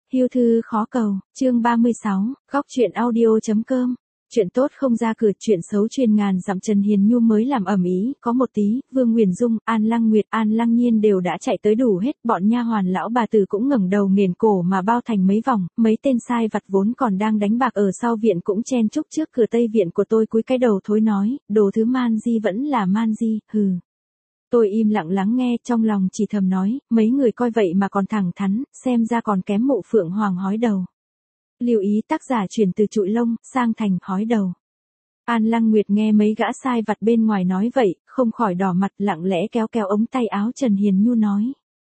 Hưu thư khó cầu, chương 36, góc truyện audio.com. Chuyện tốt không ra cửa, chuyện xấu truyền ngàn dặm. Trần Hiền Nhu mới làm ầm ĩ, có một tí, Vương Nguyền Dung, An Lăng Nguyệt, An Lăng Nhiên đều đã chạy tới đủ hết, bọn nha hoàn lão bà tử cũng ngẩng đầu nghển cổ mà bao thành mấy vòng, mấy tên sai vặt vốn còn đang đánh bạc ở sau viện cũng chen chúc trước cửa tây viện của tôi cúi cái đầu thối nói, đồ thứ man di vẫn là man di, hừ. Tôi im lặng lắng nghe, trong lòng chỉ thầm nói, mấy người coi vậy mà còn thẳng thắn, xem ra còn kém Mộ Phượng Hoàng hói đầu. Lưu ý tác giả chuyển từ trụi lông, sang thành hói đầu. An Lăng Nguyệt nghe mấy gã sai vặt bên ngoài nói vậy, không khỏi đỏ mặt, lặng lẽ kéo kéo ống tay áo Trần Hiền Nhu nói.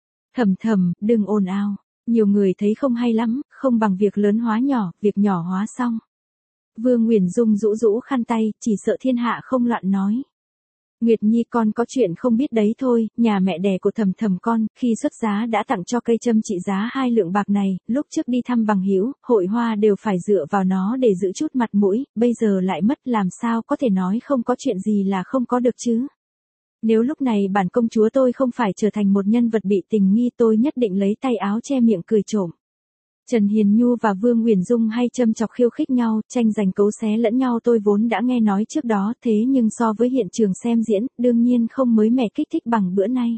Thầm, đừng ồn ào, nhiều người thấy không hay lắm, không bằng việc lớn hóa nhỏ, việc nhỏ hóa xong. Vương Nguyền Dung rũ rũ khăn tay, chỉ sợ thiên hạ không loạn nói. Nguyệt Nhi con có chuyện không biết đấy thôi, nhà mẹ đẻ của Thầm con, khi xuất giá đã tặng cho cây châm trị giá 2 lượng bạc này, lúc trước đi thăm bằng hữu, hội hoa đều phải dựa vào nó để giữ chút mặt mũi, bây giờ lại mất, làm sao có thể nói không có chuyện gì là không có được chứ. Nếu lúc này bản công chúa tôi không phải trở thành một nhân vật bị tình nghi, tôi nhất định lấy tay áo che miệng cười trộm. Trần Hiền Nhu và Vương Nguyền Dung hay châm chọc khiêu khích nhau, tranh giành cấu xé lẫn nhau tôi vốn đã nghe nói trước đó, thế nhưng so với hiện trường xem diễn, đương nhiên không mới mẻ kích thích bằng bữa nay.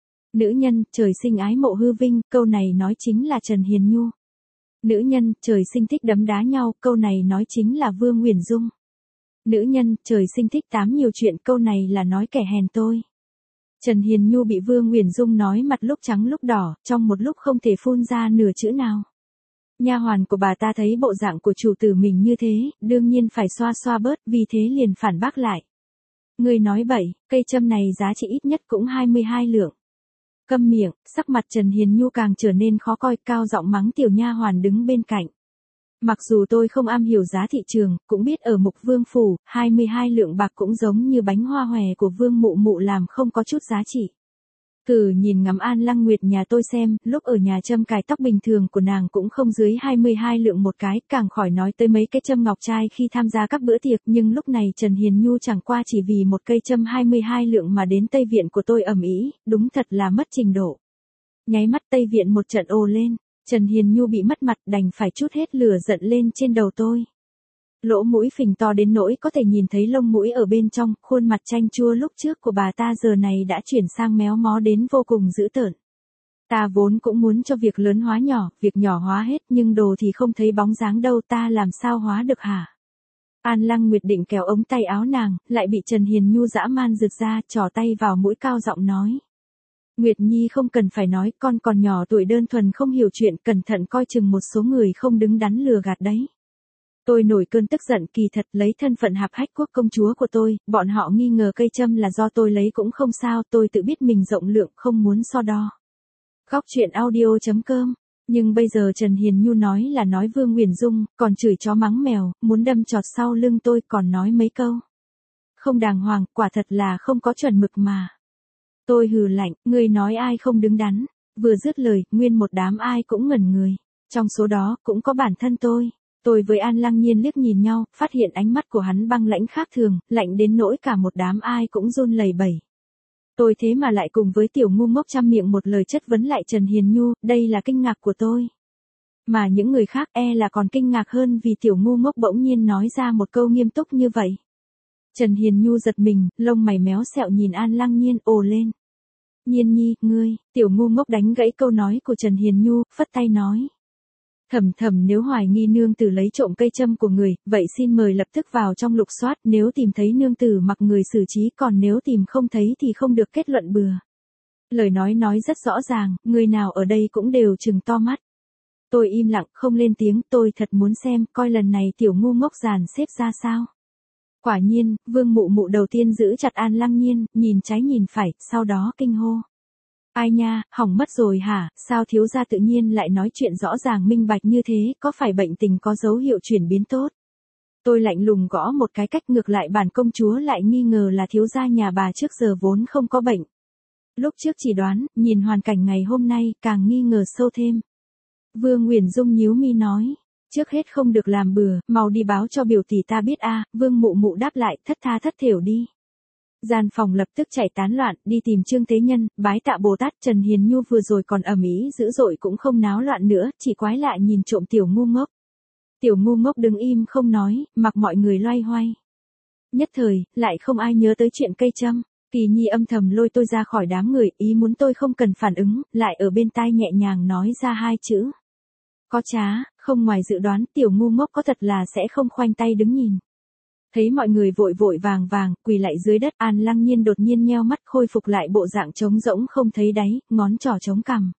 Nữ nhân, trời sinh ái mộ hư vinh, câu này nói chính là Trần Hiền Nhu. Nữ nhân, trời sinh thích đấm đá nhau, câu này nói chính là Vương Nguyền Dung. Nữ nhân, trời sinh thích tám nhiều chuyện, câu này là nói kẻ hèn tôi. Trần Hiền Nhu bị Vương Nguyền Dung nói mặt lúc trắng lúc đỏ, trong một lúc không thể phun ra nửa chữ nào. Nha hoàn của bà ta thấy bộ dạng của chủ tử mình như thế, đương nhiên phải xoa xoa bớt, vì thế liền phản bác lại. Người nói bậy, cây châm này giá trị ít nhất cũng 22 lượng. Câm miệng, sắc mặt Trần Hiền Nhu càng trở nên khó coi, cao giọng mắng tiểu nha hoàn đứng bên cạnh. Mặc dù tôi không am hiểu giá thị trường, cũng biết ở Mục Vương phủ, 22 lượng bạc cũng giống như bánh hoa hòe của Vương Mụ Mụ làm không có chút giá trị. Nhìn ngắm An Lăng Nguyệt nhà tôi xem, lúc ở nhà châm cài tóc bình thường của nàng cũng không dưới 22 lượng một cái, càng khỏi nói tới mấy cái châm ngọc trai khi tham gia các bữa tiệc, nhưng lúc này Trần Hiền Nhu chẳng qua chỉ vì một cây châm 22 lượng mà đến Tây Viện của tôi ầm ĩ, đúng thật là mất trình độ. Nháy mắt Tây Viện một trận ồ lên, Trần Hiền Nhu bị mất mặt đành phải trút hết lửa giận lên trên đầu tôi. Lỗ mũi phình to đến nỗi có thể nhìn thấy lông mũi ở bên trong, khuôn mặt chanh chua lúc trước của bà ta giờ này đã chuyển sang méo mó đến vô cùng dữ tợn. Ta vốn cũng muốn cho việc lớn hóa nhỏ, việc nhỏ hóa hết, nhưng đồ thì không thấy bóng dáng đâu, ta làm sao hóa được hả? An Lăng Nguyệt định kéo ống tay áo nàng, lại bị Trần Hiền Nhu dã man giật ra, trỏ tay vào mũi cao giọng nói. Nguyệt Nhi không cần phải nói, con còn nhỏ tuổi đơn thuần không hiểu chuyện, cẩn thận coi chừng một số người không đứng đắn lừa gạt đấy. Tôi nổi cơn tức giận, kỳ thật lấy thân phận hạp hách quốc công chúa của tôi, bọn họ nghi ngờ cây châm là do tôi lấy cũng không sao, tôi tự biết mình rộng lượng, không muốn so đo. Góc truyện audio.com. Nhưng bây giờ Trần Hiền Nhu nói là nói Vương Nguyền Dung, còn chửi chó mắng mèo, muốn đâm chọt sau lưng tôi, còn nói mấy câu không đàng hoàng, quả thật là không có chuẩn mực mà. Tôi hừ lạnh, người nói ai không đứng đắn, vừa dứt lời, nguyên một đám ai cũng ngẩn người, trong số đó cũng có bản thân tôi. Tôi với An Lăng Nhiên liếc nhìn nhau, phát hiện ánh mắt của hắn băng lãnh khác thường, lạnh đến nỗi cả một đám ai cũng run lẩy bẩy. Tôi thế mà lại cùng với tiểu ngu ngốc trăm miệng một lời chất vấn lại Trần Hiền Nhu, đây là kinh ngạc của tôi. Mà những người khác là còn kinh ngạc hơn vì tiểu ngu ngốc bỗng nhiên nói ra một câu nghiêm túc như vậy. Trần Hiền Nhu giật mình, lông mày méo sẹo nhìn An Lăng Nhiên, ồ lên. Nhiên Nhi, ngươi, tiểu ngu ngốc đánh gãy câu nói của Trần Hiền Nhu, phất tay nói. Thầm nếu hoài nghi nương tử lấy trộm cây châm của người, vậy xin mời lập tức vào trong lục soát, nếu tìm thấy nương tử mặc người xử trí, còn nếu tìm không thấy thì không được kết luận bừa. Lời nói rất rõ ràng, người nào ở đây cũng đều trừng to mắt. Tôi im lặng, không lên tiếng, tôi thật muốn xem, coi lần này tiểu ngu ngốc dàn xếp ra sao. Quả nhiên, Vương Mụ Mụ đầu tiên giữ chặt An Lăng Nhiên, nhìn trái nhìn phải, sau đó kinh hô. Ai nha, hỏng mất rồi hả, sao thiếu gia tự nhiên lại nói chuyện rõ ràng minh bạch như thế, có phải bệnh tình có dấu hiệu chuyển biến tốt? Tôi lạnh lùng gõ một cái, cách ngược lại bản công chúa lại nghi ngờ là thiếu gia nhà bà trước giờ vốn không có bệnh. Lúc trước chỉ đoán, nhìn hoàn cảnh ngày hôm nay, càng nghi ngờ sâu thêm. Vương Nguyền Dung nhíu mi nói, trước hết không được làm bừa, mau đi báo cho biểu tỷ ta biết a. Vương Mụ Mụ đáp lại, thất tha thất thểu đi. Gian phòng lập tức chạy tán loạn, đi tìm Trương Tế Nhân, bái tạ Bồ Tát. Trần Hiền Nhu vừa rồi còn ầm ĩ dữ dội cũng không náo loạn nữa, chỉ quái lạ nhìn trộm tiểu ngu ngốc. Tiểu ngu ngốc đứng im không nói, mặc mọi người loay hoay. Nhất thời, lại không ai nhớ tới chuyện cây châm. Kỳ Nhi âm thầm lôi tôi ra khỏi đám người, ý muốn tôi không cần phản ứng, lại ở bên tai nhẹ nhàng nói ra hai chữ. Có trá, không ngoài dự đoán, tiểu ngu ngốc có thật là sẽ không khoanh tay đứng nhìn. Thấy mọi người vội vội vàng vàng, quỳ lại dưới đất, An Lăng Nhiên đột nhiên nheo mắt khôi phục lại bộ dạng trống rỗng không thấy đáy, ngón trỏ chống cằm.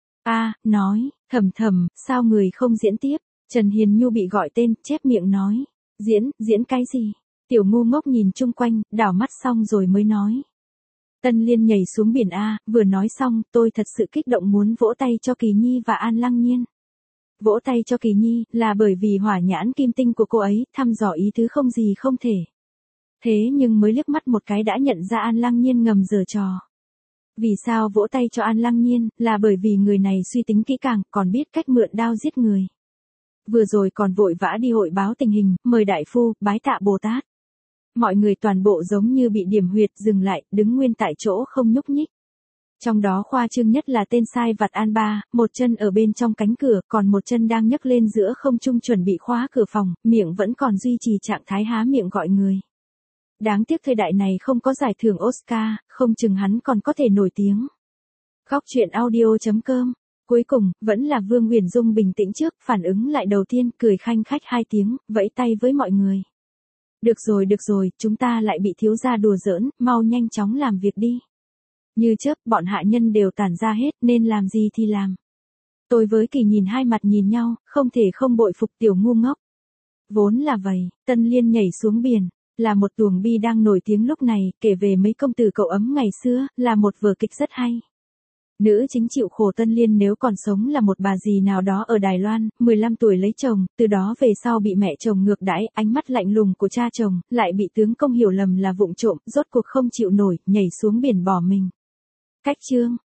Nói, thầm, sao người không diễn tiếp? Trần Hiền Nhu bị gọi tên, chép miệng nói. Diễn cái gì? Tiểu ngu ngốc nhìn chung quanh, đảo mắt xong rồi mới nói. Tân Liên nhảy xuống biển vừa nói xong, tôi thật sự kích động muốn vỗ tay cho Kỳ Nhi và An Lăng Nhiên. Vỗ tay cho Kỳ Nhi, là bởi vì hỏa nhãn kim tinh của cô ấy, thăm dò ý tứ không gì không thể. Thế nhưng mới liếc mắt một cái đã nhận ra An Lăng Nhiên ngầm giở trò. Vì sao vỗ tay cho An Lăng Nhiên, là bởi vì người này suy tính kỹ càng, còn biết cách mượn đao giết người. Vừa rồi còn vội vã đi hội báo tình hình, mời đại phu, bái tạ Bồ Tát. Mọi người toàn bộ giống như bị điểm huyệt dừng lại, đứng nguyên tại chỗ không nhúc nhích. Trong đó khoa trương nhất là tên sai vặt An Ba, một chân ở bên trong cánh cửa, còn một chân đang nhấc lên giữa không trung chuẩn bị khóa cửa phòng, miệng vẫn còn duy trì trạng thái há miệng gọi người. Đáng tiếc thời đại này không có giải thưởng Oscar, không chừng hắn còn có thể nổi tiếng. Khóc chuyện audio.com. Cuối cùng, vẫn là Vương Huyền Dung bình tĩnh trước, phản ứng lại đầu tiên, cười khanh khách hai tiếng, vẫy tay với mọi người. Được rồi, chúng ta lại bị thiếu gia đùa giỡn, mau nhanh chóng làm việc đi. Như chớp, bọn hạ nhân đều tản ra hết, nên làm gì thì làm. Tôi với Kỳ nhìn hai mặt nhìn nhau, không thể không bội phục tiểu ngu ngốc. Vốn là vậy, Tân Liên nhảy xuống biển, là một tuồng bi đang nổi tiếng lúc này, kể về mấy công tử cậu ấm ngày xưa, là một vở kịch rất hay. Nữ chính chịu khổ Tân Liên nếu còn sống là một bà dì nào đó ở Đài Loan, 15 tuổi lấy chồng, từ đó về sau bị mẹ chồng ngược đãi, ánh mắt lạnh lùng của cha chồng, lại bị tướng công hiểu lầm là vụng trộm, rốt cuộc không chịu nổi, nhảy xuống biển bỏ mình. Cách chương